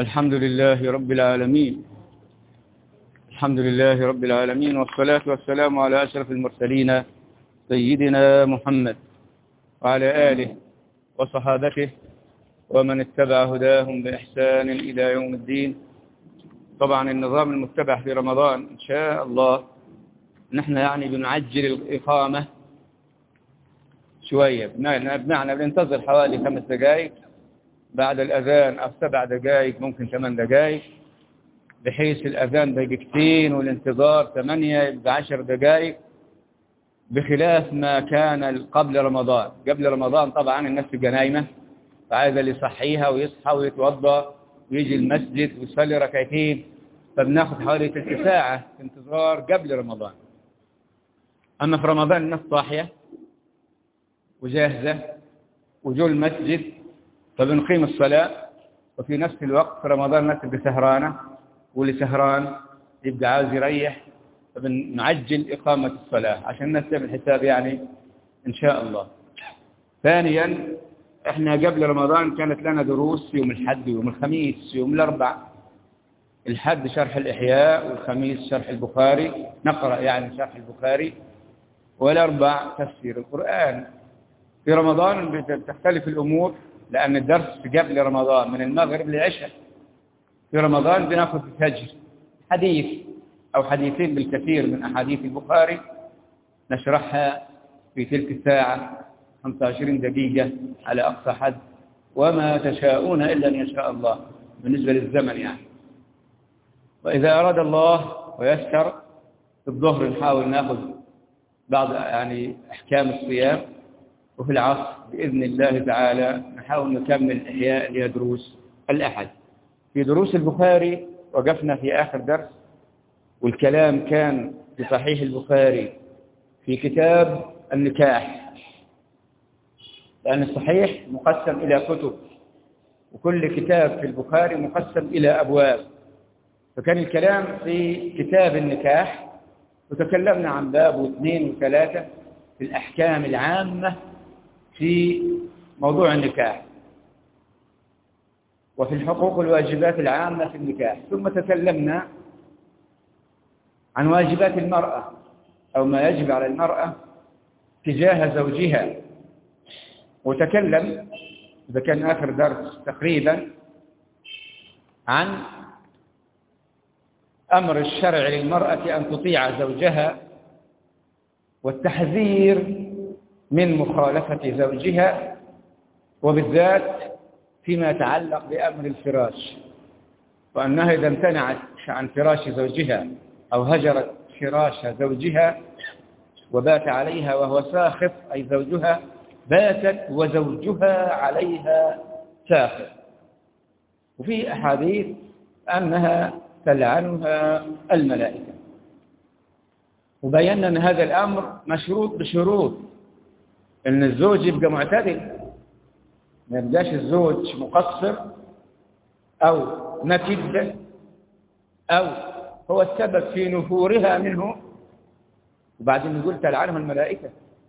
الحمد لله رب العالمين. الحمد لله رب العالمين، والصلاة والسلام على أشرف المرسلين سيدنا محمد وعلى آله وصحابته ومن اتبع هداهم بإحسان إلى يوم الدين. طبعا النظام المتبع في رمضان إن شاء الله نحن بنعجل الإقامة شوية، بمعنى بننتظر حوالي 5 دقائق بعد الأذان أو 7 دقائق، ممكن 8 دقائق، بحيث الأذان دقيقتين والانتظار 8 يبقى 10 دقائق، بخلاف ما كان قبل رمضان. قبل رمضان طبعا الناس تبقى نايمة، فعايز اللي يصحيها ويصحى ويتوضا ويجي المسجد ويصلي ركعتين، فبناخد حوالي 3 ساعة انتظار قبل رمضان. أما في رمضان الناس صاحية وجاهزة وجو المسجد، فبنقيم الصلاة، وفي نفس الوقت في رمضان الناس تبقى سهرانة، واللي سهران يبقى عاوز يريح، فبنعجل إقامة الصلاة عشان الناس تعمل حساب إن شاء الله. ثانيا، إحنا قبل رمضان كانت لنا دروس يوم الحد ويوم الخميس ويوم الأربع. الحد شرح الإحياء، والخميس شرح البخاري، نقرأ شرح البخاري، والأربع تفسير القرآن. في رمضان بتختلف الأمور، لأن الدرس قبل رمضان من المغرب للعشاء. في رمضان بناخذ الفجر حديث أو حديثين بالكثير من أحاديث البخاري، نشرحها في تلك الساعة 25 دقيقة على أقصى حد، وما تشاءون إلا أن يشاء الله بالنسبة للزمن وإذا أراد الله ويسر في الظهر نحاول ناخذ بعض أحكام الصيام، وفي العصر بإذن الله تعالى نحاول نكمل الإحياء اللي هي دروس الأحد. في دروس البخاري وقفنا في آخر درس، والكلام كان في صحيح البخاري في كتاب النكاح، لأن الصحيح مقسم إلى كتب، وكل كتاب في البخاري مقسم إلى أبواب، فكان الكلام في كتاب النكاح، وتكلمنا عن باب واثنين وثلاثة في الأحكام العامة في موضوع النكاح، وفي الحقوق والواجبات العامة في النكاح. ثم تكلمنا عن واجبات المرأة أو ما يجب على المرأة تجاه زوجها، وتكلم إذا كان آخر درس تقريبا عن أمر الشرع للمرأة أن تطيع زوجها، والتحذير من مخالفة زوجها، وبالذات فيما يتعلق بأمر الفراش، وأنها إذا امتنعت عن فراش زوجها أو هجرت فراش زوجها وبات عليها وهو ساخط، أي زوجها باتت وزوجها عليها ساخط. وفي أحاديث أنها تلعنها الملائكة، وبينا أن هذا الأمر مشروط بشروط، أن الزوج يبقى معتدل، ما يبقاش الزوج مقصر أو نكد أو هو السبب في نفورها منه، وبعدين نقول تلعنها الملائكة.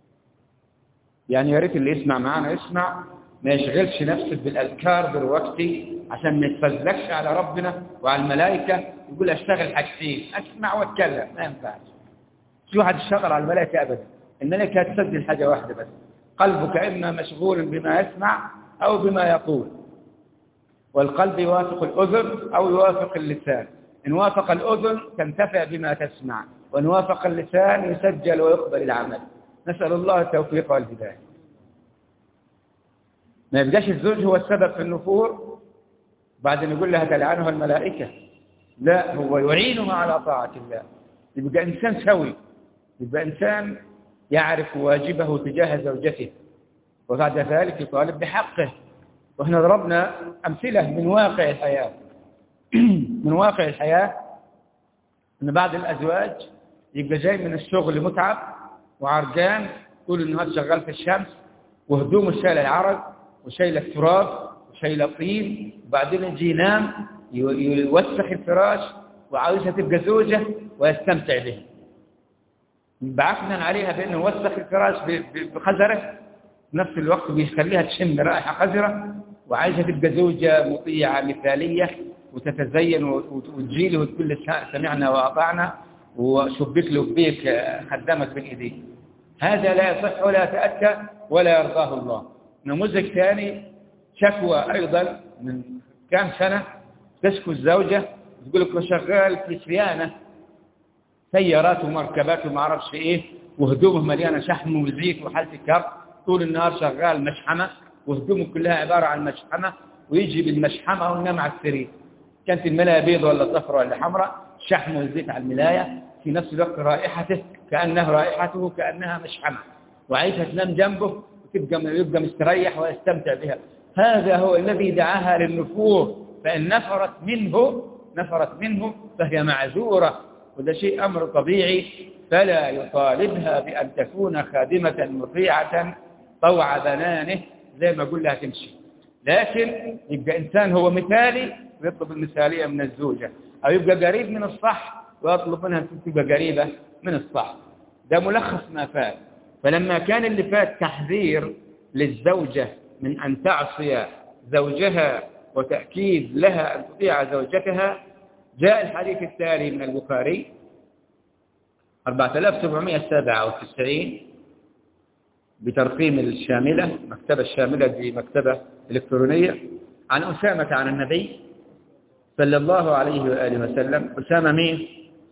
يا ريت اللي يسمع معنا يسمع، ما يشغلش نفسه بالأذكار دلوقتي عشان ما يتفزلكش على ربنا وعلى الملائكة، يقول أشتغل حاجتين، أسمع وأتكلم، ما ينفعش. مش واحد يشتغل على الملائكة أبدا، الملائكة هتسجل حاجة واحدة بس، قلبك إما مشغول بما يسمع أو بما يقول، والقلب يوافق الأذن أو يوافق اللسان. إن وافق الأذن تنتفع بما تسمع، وإن وافق اللسان يسجل ويقبل العمل. نسأل الله التوفيق والهداية. ما يبقاش الزوج هو السبب في النفور بعد نقول لها تلعنها الملائكة، لا، هو يعينها على طاعة الله، يبقى إنسان سوي، يبقى إنسان يعرف واجبه تجاه زوجته، وبعد ذلك يطالب بحقه. وإحنا ضربنا أمثلة من واقع الحياة من واقع الحياة، أن بعض الأزواج يبقى جاي من الشغل متعب وعرجان، طول النهار شغال في الشمس، وهدومه شايله العرق وشايله التراب وشايله الطين، وبعدين يجي ينام يوسخ الفراش، وعاوزها تبقى زوجة ويستمتع بها. بعثنا عليها بأنه يوسخ الفراش بخزرة، في نفس الوقت بيخليها تشم رائحة خزرة، وعايزة تبقى زوجة مطيعة مثالية وتتزين وتجي له وتقول له سمعنا وأطعنا وشبك له بيك خدامك بين إيديه. هذا لا يصح ولا يتأتى ولا يرضاه الله. نموذج ثاني شكوى أيضا من كام سنة، تشكو الزوجة تقول لك شغال في صيانة سيارات ومركبات وما أعرفش إيه، وهدومه مليانة شحم وزيت وحالة كرب، طول النهار شغال مشحمة وهدومه كلها عبارة عن مشحمة، ويجي بالمشحمة وينام على السرير، كانت الملاية بيضة ولا صفرة ولا حمراء، شحم وزيت على الملاية، في نفس الوقت رائحته كأنها مشحمة، وعايشة تنام جنبه ويبقى مستريح ويستمتع بها. هذا هو الذي دعاها للنفور، فإن نفرت منه فهي معذورة، وده شيء أمر طبيعي، فلا يطالبها بأن تكون خادمة مطيعة طوع بنانه زي ما أقول لها تمشي، لكن يبقى إنسان هو مثالي ويطلب المثالية من الزوجة، أو يبقى قريب من الصح ويطلب منها تبقى قريبة من الصح. ده ملخص ما فات. فلما كان اللي فات تحذير للزوجة من أن تعصي زوجها وتأكيد لها أن تطيع زوجتها، جاء الحديث التالي من البخاري 4797 بترقيم الشاملة، مكتبة الشاملة دي مكتبة إلكترونية، عن أسامة عن النبي صلى الله عليه وآله وسلم. أسامة مين؟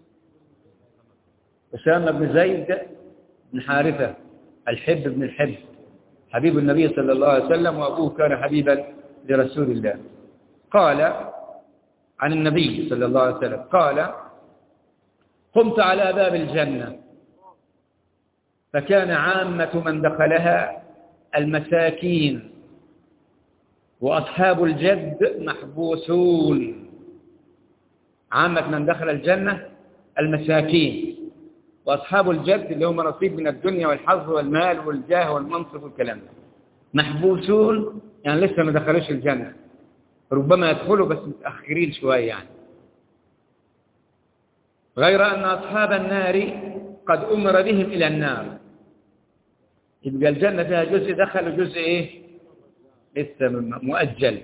أسامة بن زيد بن حارثة الحب بن الحب، حبيب النبي صلى الله عليه وسلم، وأبوه كان حبيبا لرسول الله. قال عن النبي صلى الله عليه وسلم قال: قمت على باب الجنة فكان عامة من دخلها المساكين وأصحاب الجد محبوسون. عامة من دخل الجنة المساكين، وأصحاب الجد اللي هم نصيب من الدنيا والحظ والمال والجاه والمنصب والكلام ده، محبوسون يعني لسه ما دخلوش الجنة، ربما يدخلوا بس متأخرين شوية يعني. غير أن أصحاب النار قد أمر بهم إلى النار. يبقى الجنة فيها جزء دخل وجزء إيه؟ لسه مؤجل.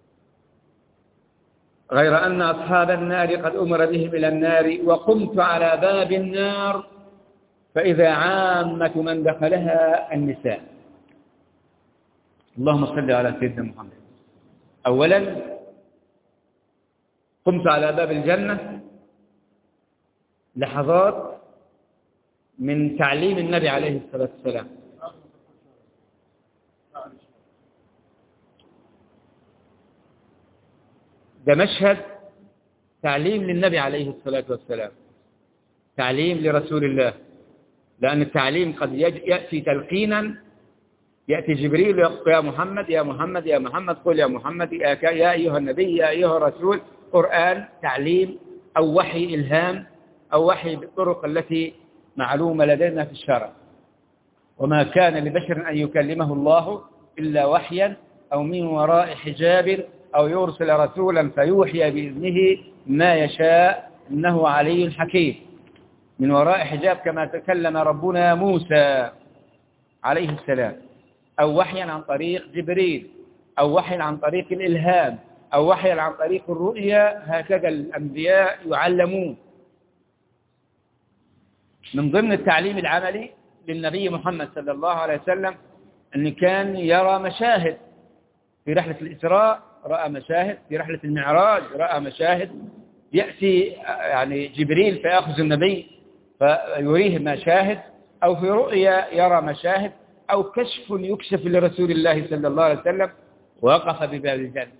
غير أن أصحاب النار قد أمر بهم إلى النار وقمت على باب النار فإذا عامة من دخلها النساء. اللهم صل على سيدنا محمد. أولا قمت على باب الجنة، لحظات من تعليم النبي عليه الصلاة والسلام. ده مشهد تعليم للنبي عليه الصلاة والسلام، تعليم لرسول الله، لأن التعليم قد يأتي تلقينا، يأتي جبريل يقول يا محمد يا محمد يا محمد، قل يا محمد يا أيها النبي يا أيها الرسول. قرآن تعليم أو وحي إلهام أو وحي بالطرق التي معلومة لدينا في الشرع. وما كان لبشر أن يكلمه الله إلا وحيا أو من وراء حجاب أو يرسل رسولا فيوحي بإذنه ما يشاء إنه علي حكيم. من وراء حجاب كما تكلم ربنا موسى عليه السلام، أو وحيا عن طريق جبريل، أو وحيا عن طريق الإلهام، أو وحيا عن طريق الرؤيا. هكذا الأنبياء يعلمون. من ضمن التعليم العملي للنبي محمد صلى الله عليه وسلم أن كان يرى مشاهد. في رحلة الإسراء رأى مشاهد، في رحلة المعراج رأى مشاهد، يأتي يعني جبريل فيأخذ النبي فيريه مشاهد، أو في رؤيا يرى مشاهد، أو كشف يكشف لرسول الله صلى الله عليه وسلم وقف بباب الجنة.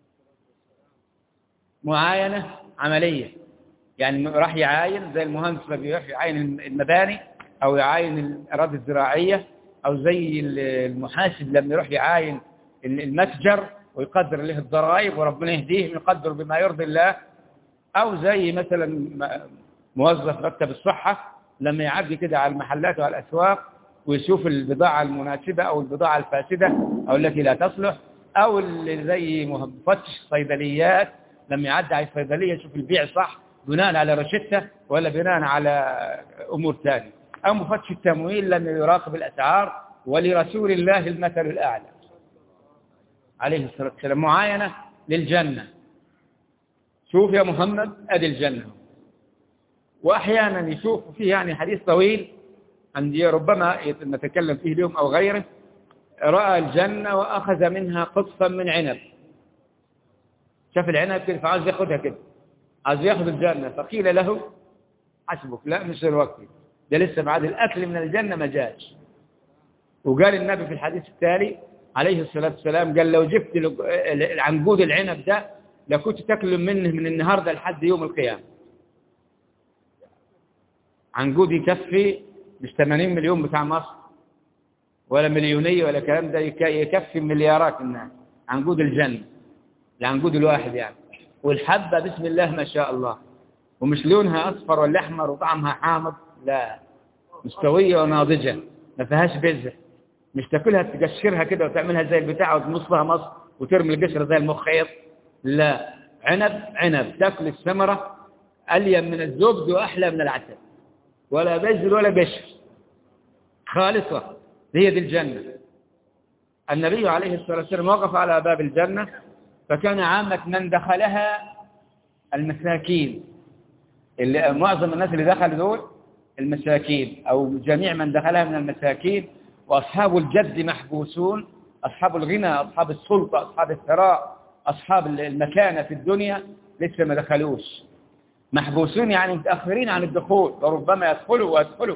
معاينة عملية، يعني راح يعاين زي المهندس ما بيروح يعاين المباني أو يعاين الأراضي الزراعية، أو زي المحاسب لما يروح يعاين المتجر ويقدر له الضرائب وربنا يهديه يقدر بما يرضي الله، أو زي مثلا موظف مكتب الصحة لما يعدي كده على المحلات وعلى الأسواق ويشوف البضاعة المناسبة أو البضاعة الفاسدة أو التي لا تصلح، أو اللي زي مفتش صيدليات لما يعدي على الصيدلية يشوف البيع صح بناء على روشتة ولا بناء على أمور ثانية، أو مفتش التمويل لما يراقب الأسعار. ولرسول الله المثل الأعلى عليه الصلاة والسلام. معاينة للجنة. شوف يا محمد أدي الجنة. وأحيانا يشوف فيه يعني حديث طويل عندي ربما نتكلم فيه اليوم أو غيره، رأى الجنة وأخذ منها قطفا من عنب، شاف العنب كده فعاوز ياخدها كده، عاوز ياخذ الجنة، فقيل له حسبك، لا مش الوقت، ده لسه بعد الأكل من الجنة ما جاش. وقال النبي في الحديث التالي عليه الصلاة والسلام، قال لو جبت العنقود العنب ده لكنت تاكل منه من النهاردة لحد يوم القيامة. عنقود يكفي مش 80 مليون بتاع مصر ولا مليونية ولا كلام ده، يكفي مليارات الناس. عنقود الجنة، العنقود الواحد يعني، والحبة بسم الله ما شاء الله، ومش لونها أصفر ولا أحمر وطعمها حامض، لا، مستوية وناضجة، ما فيهاش بزة، مش تاكلها تقشرها كده وتعملها زي البتاع وتمصها مص وترمي القشرة زي المخيط، لا، عنب تاكل الثمرة ألين من الزبد وأحلى من العسل، ولا بذر ولا قشر، خالصة. هي دي الجنة. النبي عليه الصلاة والسلام وقف على باب الجنة، فكان عامة من دخلها المساكين، اللي معظم الناس اللي دخلوا دول المساكين، أو جميع من دخلها من المساكين، وأصحاب الجد محبوسون، أصحاب الغنى، أصحاب السلطة، أصحاب الثراء، أصحاب المكانة في الدنيا لسه ما دخلوش، محبوسون يعني متأخرين عن الدخول، وربما يدخلوا.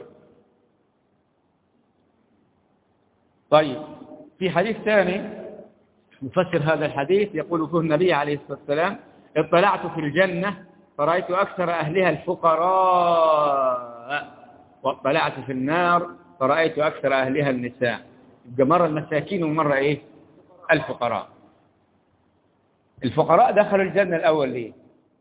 طيب، في حديث ثاني مفسر هذا الحديث يقول فيه النبي عليه الصلاة والسلام: اطلعت في الجنة فرأيت أكثر أهلها الفقراء، واطلعت في النار فرأيت أكثر أهلها النساء. يبقى مرة المساكين ومرة إيه؟ الفقراء. الفقراء دخلوا الجنة الأول ليه؟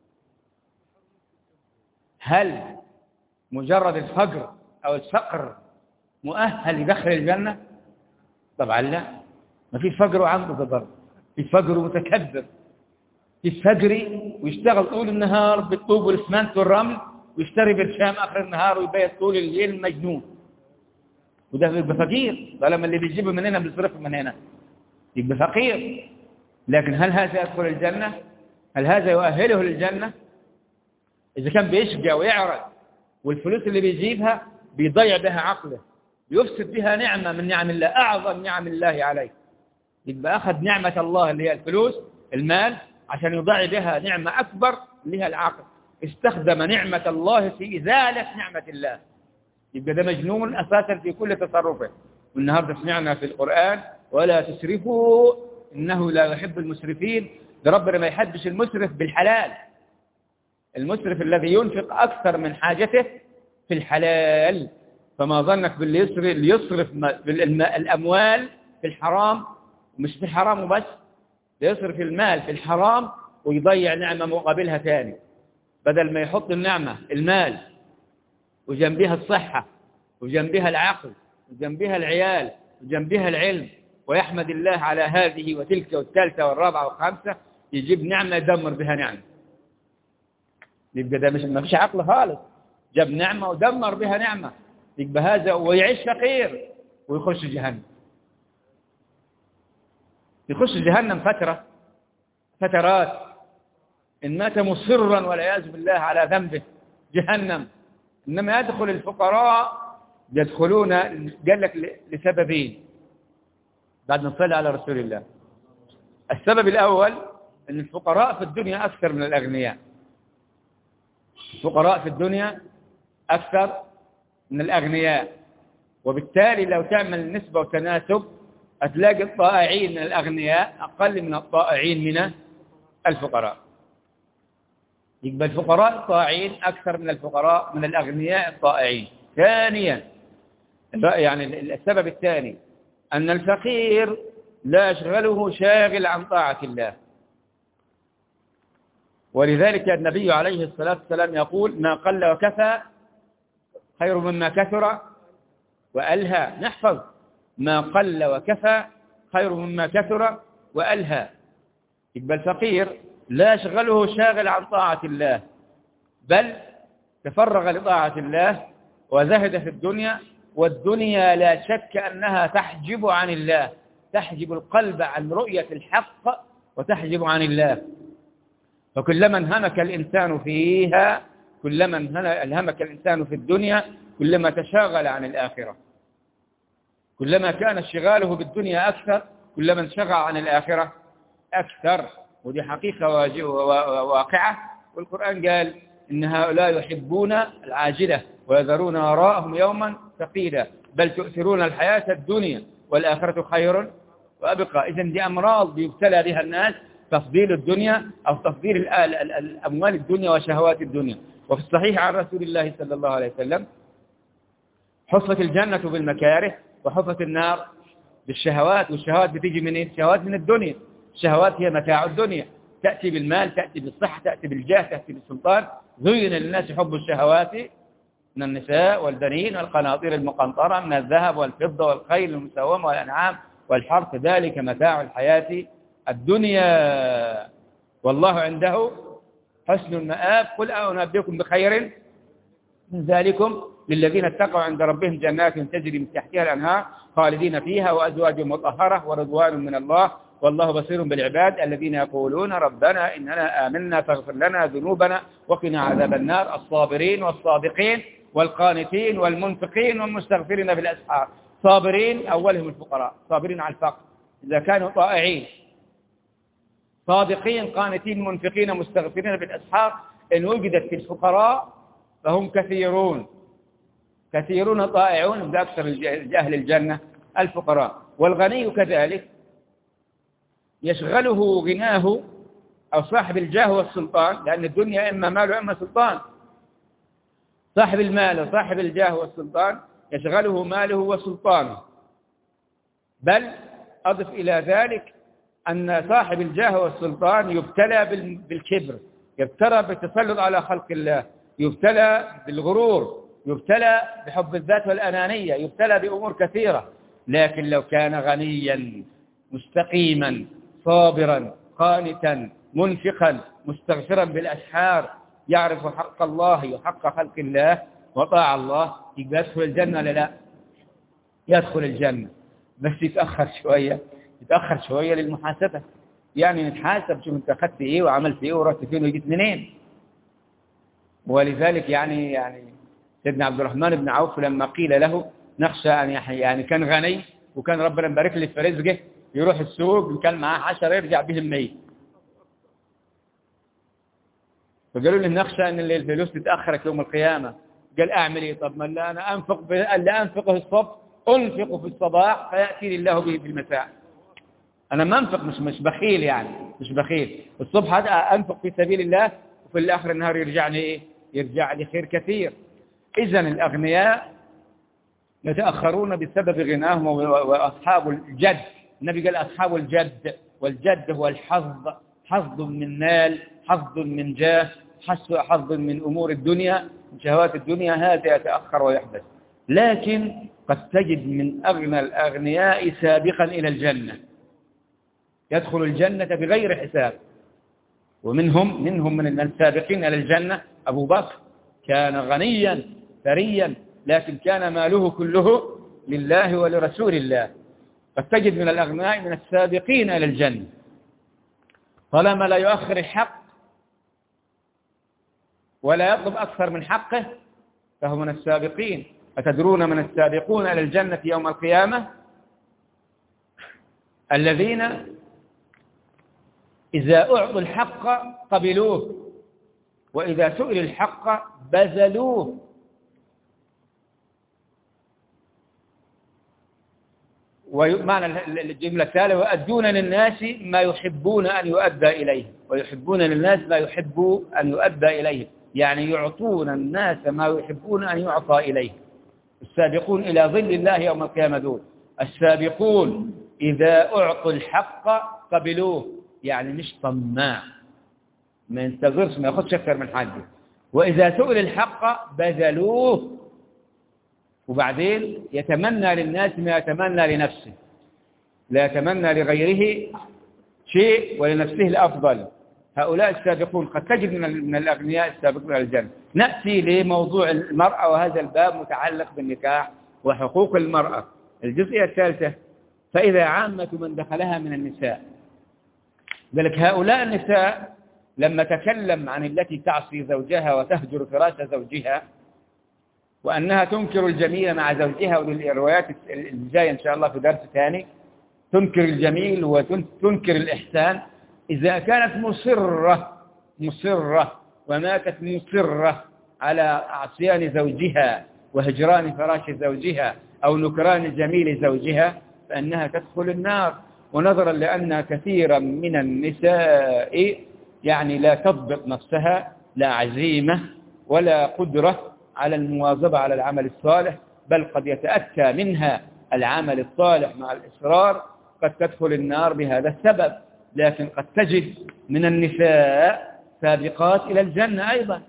هل مجرد الفقر أو الفقر مؤهل يدخل الجنة؟ طبعا لا، ما في فقر وعنده ضرر، في فقر ومتكبر، في فقري ويشتغل طول النهار بالطوب والاسمنت والرمل، ويشتري برشام آخر النهار ويبيت طول الليل مجنون، وده يبقى فقير. طالما اللي بيجيبه من هنا بيصرفه من هنا يبقى فقير. لكن هل هذا يدخل الجنة؟ هل هذا يؤهله للجنة؟ إذا كان بيشقى ويعرق والفلوس اللي بيجيبها بيضيع بها عقله، يفسد بها نعمة من نعم الله، أعظم نعم الله عليه، يبقى أخذ نعمة الله اللي هي الفلوس المال عشان يضيع بها نعمة أكبر اللي هي العقل، استخدم نعمة الله في إزالة نعمة الله، يبقى ده مجنون أساسا في كل تصرفه. والنهارده سمعنا في القرآن: ولا تسرفوا إنه لا يحب المسرفين. ده ربنا ما يحبش المسرف بالحلال، المسرف الذي ينفق أكثر من حاجته في الحلال. فما ظنك باللي يصرف الأموال في الحرام، مش في الحرام وبس، يصرف المال في الحرام ويضيع نعمة مقابلها ثاني، بدل ما يحط النعمة المال وجنبها الصحة وجنبها العقل وجنبها العيال وجنبها العلم، ويحمد الله على هذه وتلك والثالثة والرابعة والخامسة، يجيب نعمة يدمر بها نعمة. يبقى ده ما فيش عقل خالص، جاب نعمة ودمر بها نعمة، يبقى هذا ويعيش فقير ويخش جهنم. يخش جهنم فترات، إن مات مصرا والعياذ بالله على ذنبه جهنم. إنما يدخل الفقراء يدخلون، قال لك لسببين بعد نصلي على رسول الله. السبب الأول أن الفقراء في الدنيا أكثر من الأغنياء، الفقراء في الدنيا أكثر من الأغنياء، وبالتالي لو تعمل نسبة وتناسب هتلاقي الطائعين من الأغنياء أقل من الطائعين من الفقراء. يبقى الفقراء الطائعين أكثر من الفقراء من الأغنياء الطائعين. ثانيا، يعني السبب الثاني أن الفقير لا يشغله شاغل عن طاعة الله، ولذلك النبي عليه الصلاة والسلام يقول: ما قل وكفى خير مما كثر وألهى. نحفظ: ما قل وكفى خير مما كثر وألهى. يبقى الفقير لا يشغله شاغل عن طاعة الله، بل تفرغ لطاعة الله وزهد في الدنيا، والدنيا لا شك أنها تحجب عن الله، تحجب القلب عن رؤية الحق وتحجب عن الله. فكلما انهمك الإنسان فيها، كلما انهمك الإنسان في الدنيا، كلما تشاغل عن الآخرة. كلما كان اشتغاله بالدنيا أكثر، كلما انشغل عن الآخرة أكثر. ودي حقيقة واقعة. والقرآن قال إن هؤلاء يحبون العاجلة ويذرون وراءهم يوما ثقيلا بل تؤثرون الحياة الدنيا والآخرة خير وأبقى. إذن دي أمراض يبتلى بها الناس، تفضيل الدنيا أو تفضيل الأموال الدنيا وشهوات الدنيا. وفي الصحيح عن رسول الله صلى الله عليه وسلم: حفت الجنة بالمكاره وحفت النار بالشهوات. والشهوات بتيجي من إيه؟ الشهوات من الدنيا. الشهوات هي متاع الدنيا، تأتي بالمال، تأتي بالصحة، تأتي بالجاه، تأتي بالسلطان. زين للناس حب الشهوات من النساء والبنين والقناطير المقنطرة من الذهب والفضة والخيل المسومة والأنعام والحرث، ذلك متاع الحياة الدنيا والله عنده حسن المآب. قل أنبئكم بخير من ذلكم للذين اتقوا عند ربهم جنات تجري من تحتها الأنهار خالدين فيها وأزواج مطهرة ورضوان من الله والله بصير بالعباد الذين يقولون ربنا إننا آمنا فاغفر لنا ذنوبنا وقنا عذاب النار. الصابرين والصادقين والقانتين والمنفقين والمستغفرين بالأسحار. صابرين أولهم الفقراء، صابرين على الفقر إذا كانوا طائعين، صادقين قانتين منفقين مستغفرين بالأسحار. إن وجدت في الفقراء فهم كثيرون، كثيرون طائعون بأكثر أهل الجنة الفقراء. والغني كذلك يشغله غناه أو صاحب الجاه والسلطان، لأن الدنيا إما مال وإما سلطان. صاحب المال وصاحب الجاه والسلطان يشغله ماله وسلطانه. بل أضف إلى ذلك أن صاحب الجاه والسلطان يبتلى بالكبر، يبتلى بالتسلط على خلق الله، يبتلى بالغرور، يبتلى بحب الذات والأنانية، يبتلى بأمور كثيرة. لكن لو كان غنيا مستقيما صابرا قانتا منفقا مستغفرا بالأسحار، يعرف حق الله وحق خلق الله وطاع الله، يبقى يدخل الجنة ولا لا؟ يدخل الجنة، بس يتأخر شوية للمحاسبة. يعني نتحاسب، شوف انت أخذت ايه وعملت ايه ورحت فين وجيت منين. ولذلك يعني سيدنا عبد الرحمن بن عوف لما قيل له نخشى أن يعني كان غني وكان ربنا مبارك له في رزقه، يروح السوق كان معاه 10 يرجع بهم 100. فقالوا له نخشى أن الفلوس تتأخرك يوم القيامة. قال أعمل إيه؟ طب ما اللي أنا أنفقه الصبح أنفقه في الصباح فيأتي الله به في المساء. أنا ما أنفق، مش بخيل، يعني مش بخيل. الصبح أنفق في سبيل الله وفي الآخر النهار يرجعني إيه؟ يرجع لي خير كثير. إذن الأغنياء يتأخرون بسبب غناهم. وأصحاب الجد، النبي قال أصحاب الجد، والجد هو الحظ، حظ من مال، حظ من جاه، حظ من أمور الدنيا، من شهوات الدنيا، هذا يتأخر ويحدث. لكن قد تجد من أغنى الأغنياء سابقا إلى الجنة، يدخل الجنة بغير حساب. ومنهم من السابقين إلى الجنة أبو بكر، كان غنيا ثريا لكن كان ماله كله لله ولرسول الله. قد تجد من الأغنياء من السابقين إلى الجنة طالما لا يؤخر الحق ولا يطلب أكثر من حقه فهو من السابقين. أتدرون من السابقون إلى الجنة يوم القيامة؟ الذين إذا أعطوا الحق قبلوه وإذا سئل الحق بذلوه. ومعنى الجملة التالية: ويؤدون للناس ما يحبون أن يؤدى إليهم، ويحبون للناس ما يحبوا أن يؤدى إليهم، يعني يعطون الناس ما يحبون أن يعطى إليهم. السابقون إلى ظل الله يوم القيامة دول السابقون إذا أعطوا الحق قبلوه، يعني مش طماع، ما ينتظرش، ما ياخدش أكثر من حاجة. وإذا سئل الحق بذلوه، وبعدين يتمنى للناس ما يتمنى لنفسه، لا يتمنى لغيره شيء ولنفسه الأفضل. هؤلاء السابقون. قد تجد من الأغنياء السابقون إلى الجنة. نأتي لموضوع المرأة، وهذا الباب متعلق بالنكاح وحقوق المرأة. الجزئية الثالثة: فإذا عامة من دخلها من النساء. ذلك هؤلاء النساء لما تكلم عن التي تعصي زوجها وتهجر فراش زوجها وأنها تنكر الجميل مع زوجها، وللروايات الجاية إن شاء الله في درس ثاني تنكر الجميل وتنكر الإحسان. إذا كانت مصرة وماتت مصرة على عصيان زوجها وهجران فراش زوجها أو نكران جميل زوجها فإنها تدخل النار. ونظرا لأن كثيرا من النساء يعني لا تضبط نفسها، لا عزيمة ولا قدرة على المواظبة على العمل الصالح، بل قد يتأتى منها العمل الصالح مع الإصرار، قد تدخل النار بهذا السبب. لكن قد تجد من النساء سابقات إلى الجنة أيضا،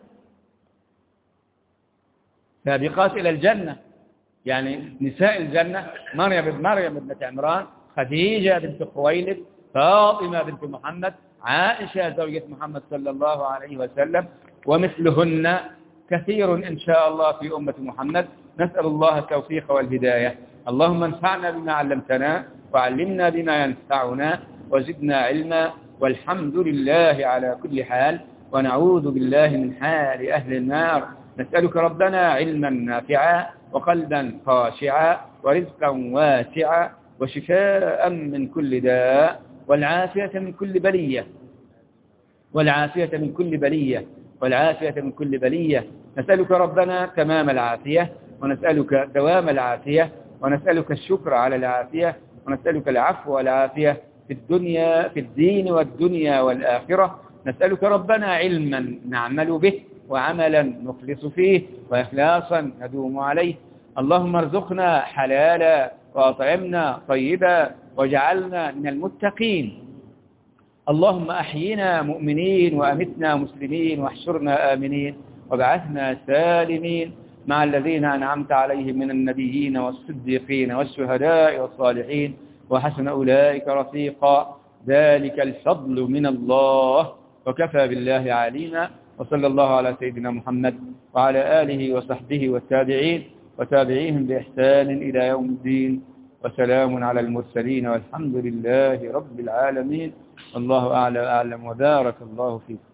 سابقات إلى الجنة، يعني نساء الجنة مريم بنت عمران، خديجة بنت خويلد، فاطمة بنت محمد، عائشة زوجة محمد صلى الله عليه وسلم، ومثلهن كثير إن شاء الله في أمة محمد. نسأل الله التوفيق والهداية. اللهم انفعنا بما علمتنا وعلمنا بما ينفعنا وزدنا علما، والحمد لله على كل حال، ونعوذ بالله من حال أهل النار. نسألك ربنا علما نافعا وقلبا خاشعا ورزقا واسعا وشفاء من كل داء والعافية من كل بلية، والعافية من كل بلية، والعافية من كل بلية. نسألك ربنا تمام العافية، ونسألك دوام العافية، ونسألك الشكر على العافية، ونسألك العفو والعافية في الدنيا، في الدين والدنيا والآخرة. نسألك ربنا علما نعمل به، وعملا نخلص فيه، وإخلاصا ندوم عليه. اللهم ارزقنا حلالا وأطعمنا طيبا واجعلنا من المتقين. اللهم أحينا مؤمنين وأمتنا مسلمين واحشرنا آمنين وابعثنا سالمين مع الذين أنعمت عليهم من النبيين والصديقين والشهداء والصالحين وحسن أولئك رفيقا. ذلك الفضل من الله وكفى بالله عليما. وصلى الله على سيدنا محمد وعلى آله وصحبه والتابعين وتابعيهم بإحسان إلى يوم الدين، وسلام على المرسلين والحمد لله رب العالمين. الله أعلم وبارك الله فيكم.